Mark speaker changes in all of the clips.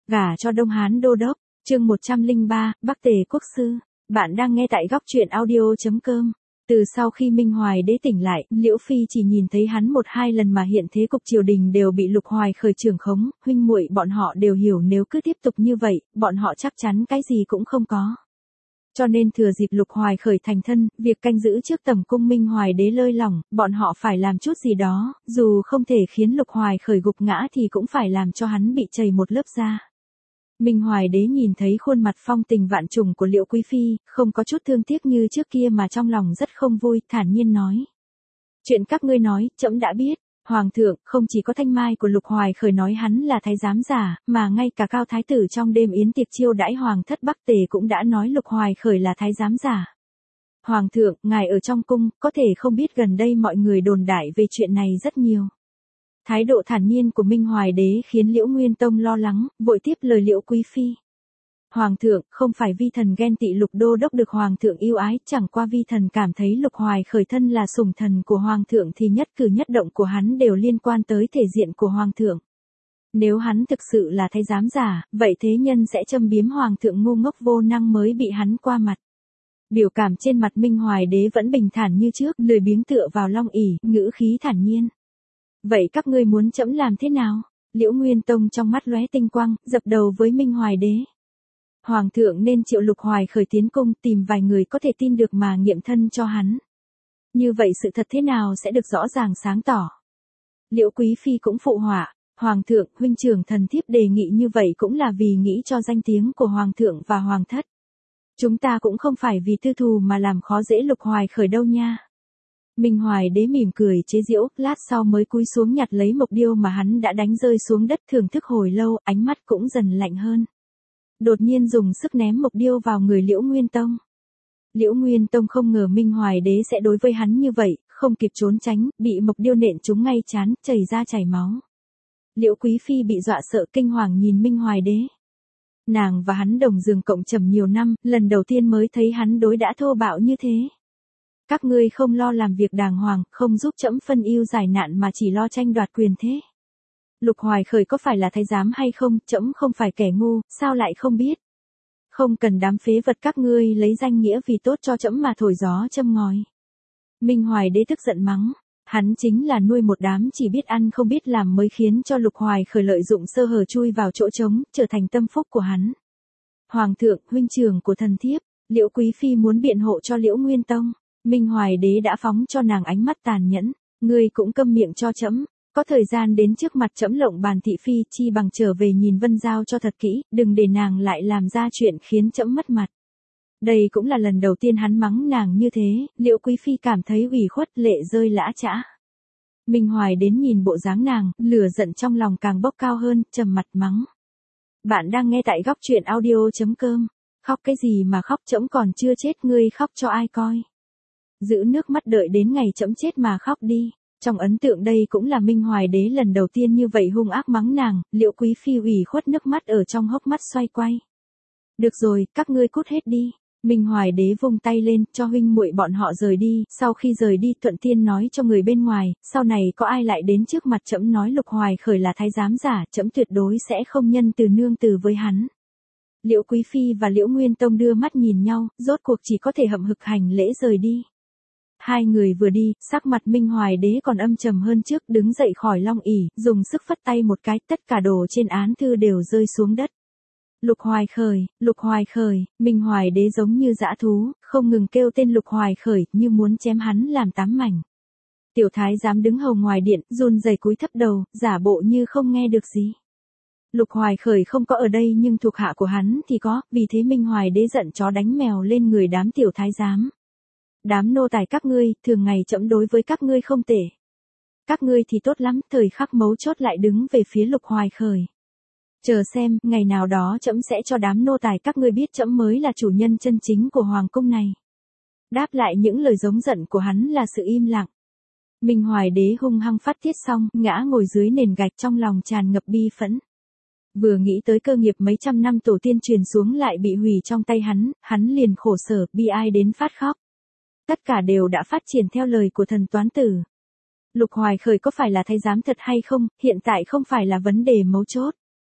Speaker 1: Gả cho Đông Hán đô đốc, chương 103, Bắc Tề quốc sư. Bạn đang nghe tại góc truyện audio.com. Từ sau khi Minh Hoài đế tỉnh lại, Liễu Phi chỉ nhìn thấy hắn một hai lần mà hiện thế cục triều đình đều bị Lục Hoài Khởi trưởng khống, huynh muội bọn họ đều hiểu nếu cứ tiếp tục như vậy, bọn họ chắc chắn cái gì cũng không có. Cho nên thừa dịp Lục Hoài Khởi thành thân, việc canh giữ trước tầm cung Minh Hoài đế lơi lỏng, bọn họ phải làm chút gì đó, dù không thể khiến Lục Hoài Khởi gục ngã thì cũng phải làm cho hắn bị chảy một lớp da. Minh Hoài đế nhìn thấy khuôn mặt phong tình vạn trùng của Liễu Quý Phi, không có chút thương tiếc như trước kia mà trong lòng rất không vui, thản nhiên nói. Chuyện các ngươi nói, trẫm đã biết. Hoàng thượng, không chỉ có thanh mai của Lục Hoài Khởi nói hắn là thái giám giả, mà ngay cả Cao Thái tử trong đêm yến tiệc chiêu đãi Hoàng thất Bắc Tề cũng đã nói Lục Hoài Khởi là thái giám giả. Hoàng thượng, ngài ở trong cung, có thể không biết gần đây mọi người đồn đại về chuyện này rất nhiều. Thái độ thản nhiên của Minh Hoài đế khiến Liễu Nguyên Tông lo lắng, vội tiếp lời Liễu Quý Phi. Hoàng thượng, không phải vi thần ghen tị Lục đô đốc được Hoàng thượng yêu ái, chẳng qua vi thần cảm thấy Lục Hoài Khởi thân là sủng thần của Hoàng thượng thì nhất cử nhất động của hắn đều liên quan tới thể diện của Hoàng thượng. Nếu hắn thực sự là thái giám giả, vậy thế nhân sẽ châm biếm Hoàng thượng ngu ngốc vô năng mới bị hắn qua mặt. Biểu cảm trên mặt Minh Hoài đế vẫn bình thản như trước, lười biếng tựa vào long ỷ, ngữ khí thản nhiên. Vậy các ngươi muốn trẫm làm thế nào? Liễu Nguyên Tông trong mắt lóe tinh quang, dập đầu với Minh Hoài đế. Hoàng thượng nên triệu Lục Hoài Khởi tiến cung tìm vài người có thể tin được mà nghiệm thân cho hắn. Như vậy sự thật thế nào sẽ được rõ ràng sáng tỏ. Liễu Quý Phi cũng phụ họa. Hoàng thượng, huynh trưởng thần thiếp đề nghị như vậy cũng là vì nghĩ cho danh tiếng của Hoàng thượng và Hoàng thất. Chúng ta cũng không phải vì tư thù mà làm khó dễ Lục Hoài Khởi đâu nha. Minh Hoài đế mỉm cười chế giễu, lát sau mới cúi xuống nhặt lấy mộc điêu mà hắn đã đánh rơi xuống đất thưởng thức hồi lâu, ánh mắt cũng dần lạnh hơn. Đột nhiên dùng sức ném mộc điêu vào người Liễu Nguyên Tông. Liễu Nguyên Tông không ngờ Minh Hoài đế sẽ đối với hắn như vậy, không kịp trốn tránh, bị mộc điêu nện trúng ngay trán, chảy ra chảy máu. Liễu Quý Phi bị dọa sợ kinh hoàng nhìn Minh Hoài đế. Nàng và hắn đồng giường cộng trầm nhiều năm, lần đầu tiên mới thấy hắn đối đãi thô bạo như thế. Các ngươi không lo làm việc đàng hoàng, không giúp trẫm phân ưu giải nạn mà chỉ lo tranh đoạt quyền thế. Lục Hoài Khởi có phải là thái giám hay không, trẫm không phải kẻ ngu, sao lại không biết. Không cần đám phế vật các ngươi lấy danh nghĩa vì tốt cho trẫm mà thổi gió châm ngòi. Minh Hoài đế tức giận mắng, hắn chính là nuôi một đám chỉ biết ăn không biết làm mới khiến cho Lục Hoài Khởi lợi dụng sơ hở chui vào chỗ trống, trở thành tâm phúc của hắn. Hoàng thượng, huynh trưởng của thần thiếp, Liễu Quý Phi muốn biện hộ cho Liễu Nguyên Tông. Minh Hoài đế đã phóng cho nàng ánh mắt tàn nhẫn, ngươi cũng câm miệng cho trẫm, có thời gian đến trước mặt trẫm lộng bàn thị phi chi bằng trở về nhìn Vân Giao cho thật kỹ, đừng để nàng lại làm ra chuyện khiến trẫm mất mặt. Đây cũng là lần đầu tiên hắn mắng nàng như thế, Liễu Quý Phi cảm thấy ủy khuất lệ rơi lã chã. Minh Hoài đến nhìn bộ dáng nàng, lửa giận trong lòng càng bốc cao hơn, trầm mặt mắng. Bạn đang nghe tại góc truyện audio.com, khóc cái gì mà khóc trẫm còn chưa chết ngươi khóc cho ai coi. Giữ nước mắt đợi đến ngày trẫm chết mà khóc đi. Trong ấn tượng đây cũng là Minh Hoài đế lần đầu tiên như vậy hung ác mắng nàng, Liễu Quý Phi ủy khuất nước mắt ở trong hốc mắt xoay quay. Được rồi, các ngươi cút hết đi. Minh Hoài đế vung tay lên, cho huynh muội bọn họ rời đi, sau khi rời đi thuận tiên nói cho người bên ngoài, sau này có ai lại đến trước mặt trẫm nói Lục Hoài Khởi là thái giám giả, trẫm tuyệt đối sẽ không nhân từ nương từ với hắn. Liễu Quý Phi và Liễu Nguyên Tông đưa mắt nhìn nhau, rốt cuộc chỉ có thể hậm hực hành lễ rời đi. Hai người vừa đi, sắc mặt Minh Hoài đế còn âm trầm hơn trước, đứng dậy khỏi long ỷ, dùng sức phất tay một cái, tất cả đồ trên án thư đều rơi xuống đất. Lục Hoài Khởi, Minh Hoài đế giống như dã thú, không ngừng kêu tên Lục Hoài Khởi, như muốn chém hắn làm tám mảnh. Tiểu thái giám đứng hầu ngoài điện, run rẩy cúi thấp đầu, giả bộ như không nghe được gì. Lục Hoài Khởi không có ở đây nhưng thuộc hạ của hắn thì có, vì thế Minh Hoài đế giận chó đánh mèo lên người đám tiểu thái giám. Đám nô tài các ngươi, thường ngày trẫm đối với các ngươi không tệ. Các ngươi thì tốt lắm, thời khắc mấu chốt lại đứng về phía Lục Hoài Khởi. Chờ xem, ngày nào đó trẫm sẽ cho đám nô tài các ngươi biết trẫm mới là chủ nhân chân chính của hoàng cung này. Đáp lại những lời giống giận của hắn là sự im lặng. Minh Hoài đế hung hăng phát tiết xong, ngã ngồi dưới nền gạch trong lòng tràn ngập bi phẫn. Vừa nghĩ tới cơ nghiệp mấy trăm năm tổ tiên truyền xuống lại bị hủy trong tay hắn liền khổ sở, bi ai đến phát khóc. Tất cả đều đã phát triển theo lời của thần toán tử. Lục Hoài Khởi có phải là thái giám thật hay không, hiện tại không phải là vấn đề mấu chốt.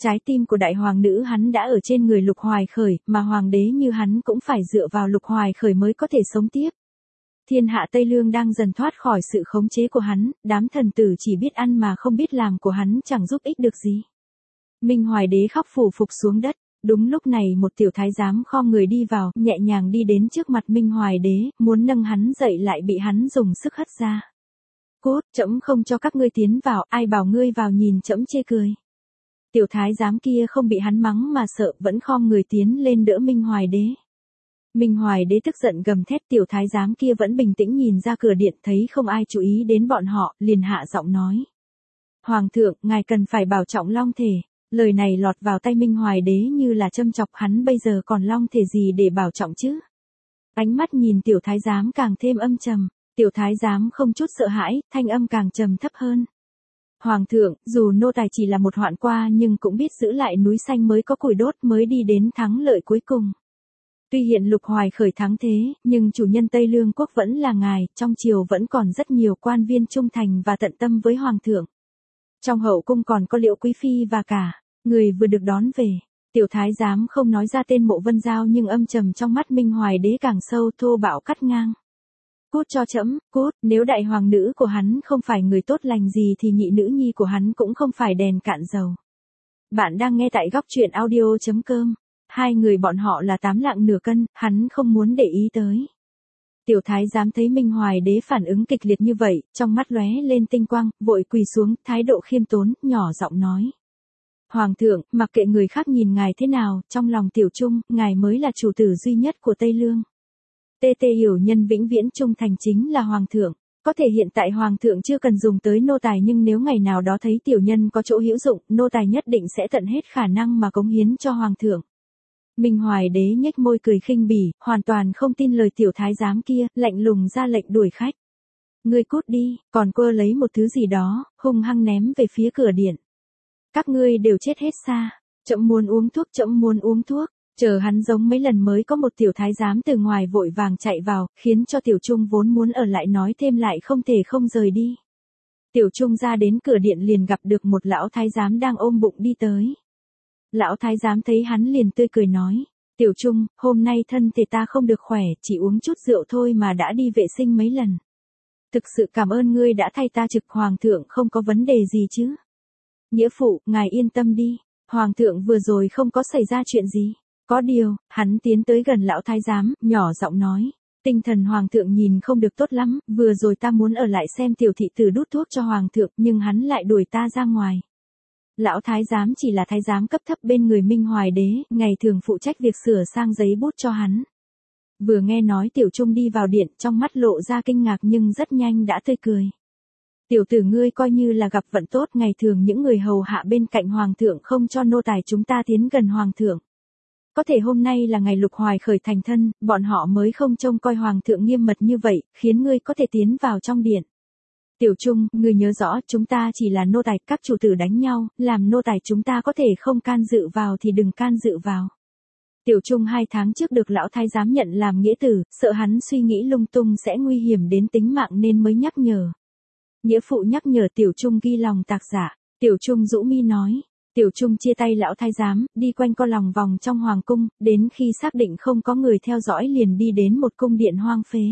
Speaker 1: Trái tim của đại hoàng nữ hắn đã ở trên người Lục Hoài Khởi, mà hoàng đế như hắn cũng phải dựa vào Lục Hoài Khởi mới có thể sống tiếp. Thiên hạ Tây Lương đang dần thoát khỏi sự khống chế của hắn, đám thần tử chỉ biết ăn mà không biết làm của hắn chẳng giúp ích được gì. Minh Hoài đế khóc phủ phục xuống đất. Đúng lúc này một tiểu thái giám khom người đi vào, nhẹ nhàng đi đến trước mặt Minh Hoài đế, muốn nâng hắn dậy lại bị hắn dùng sức hất ra. Cút, trẫm không cho các ngươi tiến vào, ai bảo ngươi vào nhìn trẫm chê cười. Tiểu thái giám kia không bị hắn mắng mà sợ, vẫn khom người tiến lên đỡ Minh Hoài đế. Minh Hoài đế tức giận gầm thét, tiểu thái giám kia vẫn bình tĩnh nhìn ra cửa điện, thấy không ai chú ý đến bọn họ, liền hạ giọng nói. Hoàng thượng, ngài cần phải bảo trọng long thể. Lời này lọt vào tay Minh Hoài đế như là châm chọc, hắn bây giờ còn long thể gì để bảo trọng chứ. Ánh mắt nhìn tiểu thái giám càng thêm âm trầm, tiểu thái giám không chút sợ hãi, thanh âm càng trầm thấp hơn. Hoàng thượng, dù nô tài chỉ là một hoạn qua nhưng cũng biết giữ lại núi xanh mới có củi đốt, mới đi đến thắng lợi cuối cùng. Tuy hiện Lục Hoài Khởi thắng thế, nhưng chủ nhân Tây Lương quốc vẫn là ngài, trong triều vẫn còn rất nhiều quan viên trung thành và tận tâm với hoàng thượng. Trong hậu cung còn có Liễu quý phi và cả người vừa được đón về. Tiểu thái giám không nói ra tên Mộ Vân Giao nhưng âm trầm trong mắt Minh Hoài đế càng sâu, thô bạo cắt ngang. Cút cho trẫm, cút, nếu đại hoàng nữ của hắn không phải người tốt lành gì thì nhị nữ nhi của hắn cũng không phải đèn cạn dầu. Bạn đang nghe tại góc truyện audio.com. Hai người bọn họ là 8 lạng nửa cân, hắn không muốn để ý tới. Tiểu thái giám thấy Minh Hoài đế phản ứng kịch liệt như vậy, trong mắt lóe lên tinh quang, vội quỳ xuống, thái độ khiêm tốn, nhỏ giọng nói. Hoàng thượng, mặc kệ người khác nhìn ngài thế nào, trong lòng tiểu trung, ngài mới là chủ tử duy nhất của Tây Lương. Tê hiểu nhân vĩnh viễn trung thành chính là hoàng thượng. Có thể hiện tại hoàng thượng chưa cần dùng tới nô tài, nhưng nếu ngày nào đó thấy tiểu nhân có chỗ hữu dụng, nô tài nhất định sẽ tận hết khả năng mà cống hiến cho hoàng thượng. Minh Hoài đế nhếch môi cười khinh bỉ, hoàn toàn không tin lời tiểu thái giám kia, lạnh lùng ra lệnh đuổi khách. Ngươi cút đi, còn quơ lấy một thứ gì đó, hung hăng ném về phía cửa điện. Các ngươi đều chết hết xa. Trẫm muốn uống thuốc, trẫm muốn uống thuốc. Chờ hắn giống mấy lần mới có một tiểu thái giám từ ngoài vội vàng chạy vào, khiến cho tiểu trung vốn muốn ở lại nói thêm lại không thể không rời đi. Tiểu trung ra đến cửa điện liền gặp được một lão thái giám đang ôm bụng đi tới. Lão thái giám thấy hắn liền tươi cười nói. Tiểu trung, hôm nay thân thể ta không được khỏe, chỉ uống chút rượu thôi mà đã đi vệ sinh mấy lần. Thực sự cảm ơn ngươi đã thay ta trực, hoàng thượng không có vấn đề gì chứ. Nghĩa phụ, ngài yên tâm đi, hoàng thượng vừa rồi không có xảy ra chuyện gì. Có điều, hắn tiến tới gần lão thái giám, nhỏ giọng nói. Tinh thần hoàng thượng nhìn không được tốt lắm, vừa rồi ta muốn ở lại xem tiểu thị tử đút thuốc cho hoàng thượng, nhưng hắn lại đuổi ta ra ngoài. Lão thái giám chỉ là thái giám cấp thấp bên người Minh Hoài đế, ngày thường phụ trách việc sửa sang giấy bút cho hắn. Vừa nghe nói tiểu trung đi vào điện, trong mắt lộ ra kinh ngạc nhưng rất nhanh đã tươi cười. Tiểu tử ngươi coi như là gặp vận tốt, ngày thường những người hầu hạ bên cạnh hoàng thượng không cho nô tài chúng ta tiến gần hoàng thượng. Có thể hôm nay là ngày Lục Hoài Khởi thành thân, bọn họ mới không trông coi hoàng thượng nghiêm mật như vậy, khiến ngươi có thể tiến vào trong điện. Tiểu Trung, ngươi nhớ rõ, chúng ta chỉ là nô tài, các chủ tử đánh nhau, làm nô tài chúng ta có thể không can dự vào thì đừng can dự vào. Tiểu Trung 2 tháng trước được lão thái giám nhận làm nghĩa tử, sợ hắn suy nghĩ lung tung sẽ nguy hiểm đến tính mạng nên mới nhắc nhở. Nghĩa phụ nhắc nhở Tiểu Trung ghi lòng tạc giả. Tiểu Trung rũ mi nói. Tiểu Trung chia tay lão thái giám, đi quanh co lòng vòng trong hoàng cung, đến khi xác định không có người theo dõi liền đi đến một cung điện hoang phế.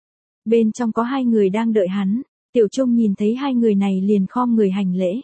Speaker 1: Bên trong có 2 người đang đợi hắn. Tiểu Trung nhìn thấy 2 người này liền khom người hành lễ.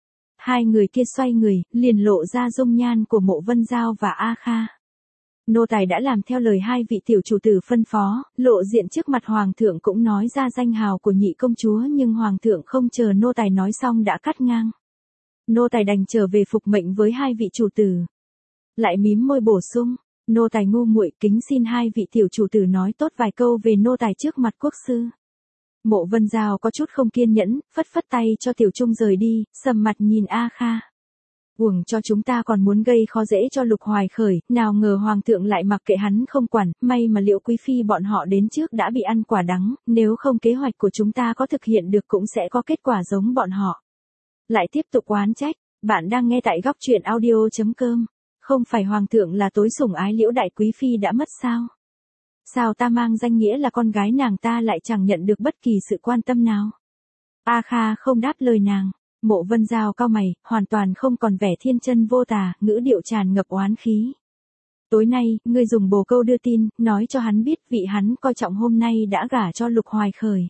Speaker 1: 2 người kia xoay người, liền lộ ra dung nhan của Mộ Vân Giao và A Kha. Nô tài đã làm theo lời 2 vị tiểu chủ tử phân phó, lộ diện trước mặt hoàng thượng cũng nói ra danh hào của nhị công chúa, nhưng hoàng thượng không chờ nô tài nói xong đã cắt ngang. Nô tài đành trở về phục mệnh với 2 vị chủ tử. Lại mím môi bổ sung, nô tài ngu muội kính xin 2 vị tiểu chủ tử nói tốt vài câu về nô tài trước mặt quốc sư. Mộ Vân Giao có chút không kiên nhẫn, phất phất tay cho Tiểu Trung rời đi, sầm mặt nhìn A Kha. Uổng cho chúng ta còn muốn gây khó dễ cho Lục Hoài Khởi, nào ngờ hoàng thượng lại mặc kệ hắn không quản, may mà Liễu quý phi bọn họ đến trước đã bị ăn quả đắng, nếu không kế hoạch của chúng ta có thực hiện được cũng sẽ có kết quả giống bọn họ. Lại tiếp tục oán trách, bạn đang nghe tại góc truyện audio.com. Không phải hoàng thượng là tối sủng ái Liễu đại quý phi đã mất sao? Sao ta mang danh nghĩa là con gái nàng ta lại chẳng nhận được bất kỳ sự quan tâm nào? A Kha không đáp lời nàng. Mộ Vân Giao cau mày, hoàn toàn không còn vẻ thiên chân vô tà, ngữ điệu tràn ngập oán khí. Tối nay, ngươi dùng bồ câu đưa tin, nói cho hắn biết vị hắn coi trọng hôm nay đã gả cho Lục Hoài Khởi.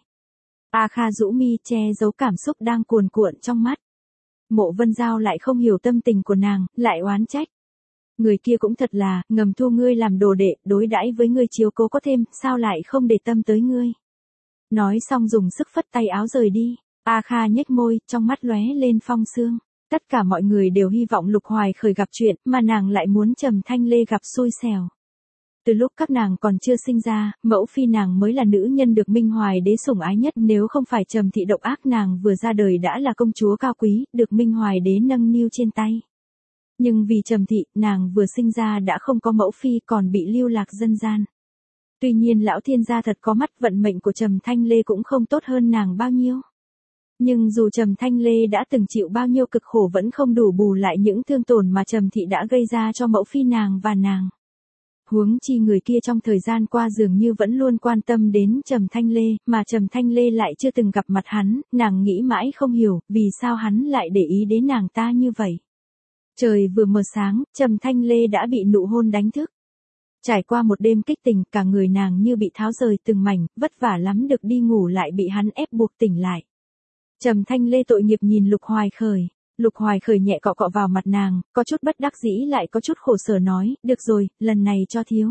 Speaker 1: A Kha rũ mi che giấu cảm xúc đang cuồn cuộn trong mắt. Mộ Vân Giao lại không hiểu tâm tình của nàng, lại oán trách. Người kia cũng thật là, ngầm thu ngươi làm đồ đệ, đối đãi với ngươi chiếu cố có thêm, sao lại không để tâm tới ngươi. Nói xong dùng sức phất tay áo rời đi. A Kha nhếch môi, trong mắt lóe lên phong sương. Tất cả mọi người đều hy vọng Lục Hoài Khởi gặp chuyện, mà nàng lại muốn Trầm Thanh Lê gặp xui xẻo. Từ lúc các nàng còn chưa sinh ra, mẫu phi nàng mới là nữ nhân được Minh Hoài đế sủng ái nhất, nếu không phải Trầm thị độc ác nàng vừa ra đời đã là công chúa cao quý, được Minh Hoài đế nâng niu trên tay. Nhưng vì Trầm thị, nàng vừa sinh ra đã không có mẫu phi còn bị lưu lạc dân gian. Tuy nhiên lão thiên gia thật có mắt, vận mệnh của Trầm Thanh Lê cũng không tốt hơn nàng bao nhiêu. Nhưng dù Trầm Thanh Lê đã từng chịu bao nhiêu cực khổ vẫn không đủ bù lại những thương tổn mà Trầm thị đã gây ra cho mẫu phi nàng và nàng. Huống chi người kia trong thời gian qua dường như vẫn luôn quan tâm đến Trầm Thanh Lê, mà Trầm Thanh Lê lại chưa từng gặp mặt hắn, nàng nghĩ mãi không hiểu, vì sao hắn lại để ý đến nàng ta như vậy. Trời vừa mờ sáng, Trầm Thanh Lê đã bị nụ hôn đánh thức. Trải qua một đêm kích tình, cả người nàng như bị tháo rời từng mảnh, vất vả lắm được đi ngủ lại bị hắn ép buộc tỉnh lại. Trầm Thanh Lê tội nghiệp nhìn Lục Hoài Khởi. Lục Hoài Khởi nhẹ cọ cọ vào mặt nàng, có chút bất đắc dĩ lại có chút khổ sở nói, được rồi, lần này cho thiếu.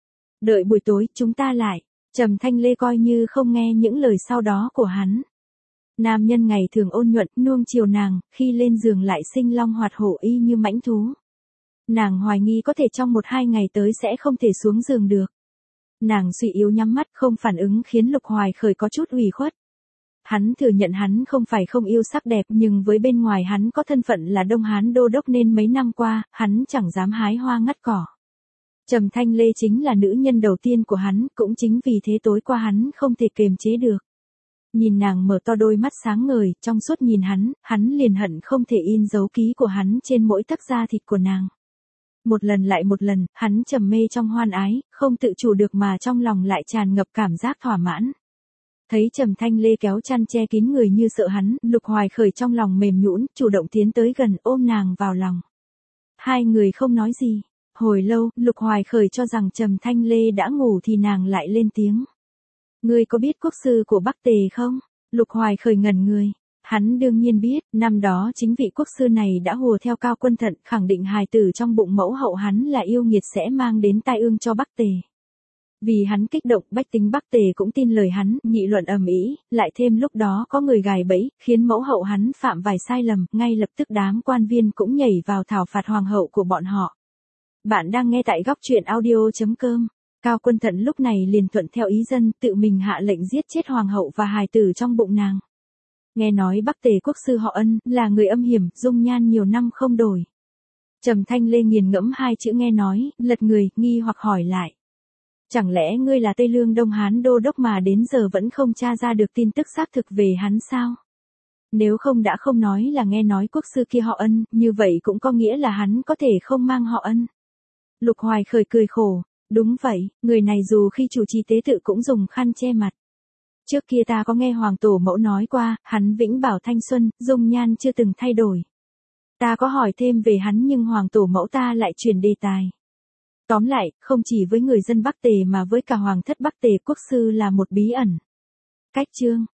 Speaker 1: Đợi buổi tối, chúng ta lại. Trầm Thanh Lê coi như không nghe những lời sau đó của hắn. Nam nhân ngày thường ôn nhuận, nuông chiều nàng, khi lên giường lại sinh long hoạt hổ y như mãnh thú. Nàng hoài nghi có thể trong 1-2 ngày tới sẽ không thể xuống giường được. Nàng suy yếu nhắm mắt không phản ứng khiến Lục Hoài Khởi có chút ủy khuất. Hắn thừa nhận hắn không phải không yêu sắc đẹp nhưng với bên ngoài hắn có thân phận là Đông Hán đô đốc nên mấy năm qua, hắn chẳng dám hái hoa ngắt cỏ. Trầm Thanh Lê chính là nữ nhân đầu tiên của hắn, cũng chính vì thế tối qua hắn không thể kiềm chế được. Nhìn nàng mở to đôi mắt sáng ngời, trong suốt nhìn hắn liền hận không thể in dấu ký của hắn trên mỗi tấc da thịt của nàng. Một lần lại một lần, hắn trầm mê trong hoan ái, không tự chủ được mà trong lòng lại tràn ngập cảm giác thỏa mãn. Thấy Trầm Thanh Lê kéo chăn che kín người như sợ hắn, Lục Hoài Khởi trong lòng mềm nhũn, chủ động tiến tới gần ôm nàng vào lòng. Hai người không nói gì. Hồi lâu, Lục Hoài Khởi cho rằng Trầm Thanh Lê đã ngủ thì nàng lại lên tiếng. Ngươi có biết quốc sư của Bắc Tề không? Lục Hoài Khởi ngẩn người. Hắn đương nhiên biết, năm đó chính vị quốc sư này đã hùa theo Cao Quân Thận, khẳng định hài tử trong bụng mẫu hậu hắn là yêu nghiệt sẽ mang đến tai ương cho Bắc Tề. Vì hắn kích động, bách tính Bắc Tề cũng tin lời hắn, nghị luận ầm ĩ, lại thêm lúc đó có người gài bẫy, khiến mẫu hậu hắn phạm vài sai lầm, ngay lập tức đám quan viên cũng nhảy vào thảo phạt hoàng hậu của bọn họ. Bạn đang nghe tại góc truyện audio.com. Cao Quân Thận lúc này liền thuận theo ý dân, tự mình hạ lệnh giết chết hoàng hậu và hài tử trong bụng nàng. Nghe nói Bắc Tề quốc sư họ Ân, là người âm hiểm, dung nhan nhiều năm không đổi. Trầm Thanh Lê nghiền ngẫm hai chữ nghe nói, lật người, nghi hoặc hỏi lại. Chẳng lẽ ngươi là Tây Lương Đông Hán đô đốc mà đến giờ vẫn không tra ra được tin tức xác thực về hắn sao? Nếu không đã không nói là nghe nói quốc sư kia họ Ân, như vậy cũng có nghĩa là hắn có thể không mang họ Ân. Lục Hoài Khởi cười khổ, đúng vậy, người này dù khi chủ trì tế tự cũng dùng khăn che mặt. Trước kia ta có nghe Hoàng Tổ Mẫu nói qua, hắn vĩnh bảo thanh xuân, dung nhan chưa từng thay đổi. Ta có hỏi thêm về hắn nhưng Hoàng Tổ Mẫu ta lại chuyển đề tài. Tóm lại, không chỉ với người dân Bắc Tề mà với cả Hoàng thất Bắc Tề quốc sư là một bí ẩn. Cách chương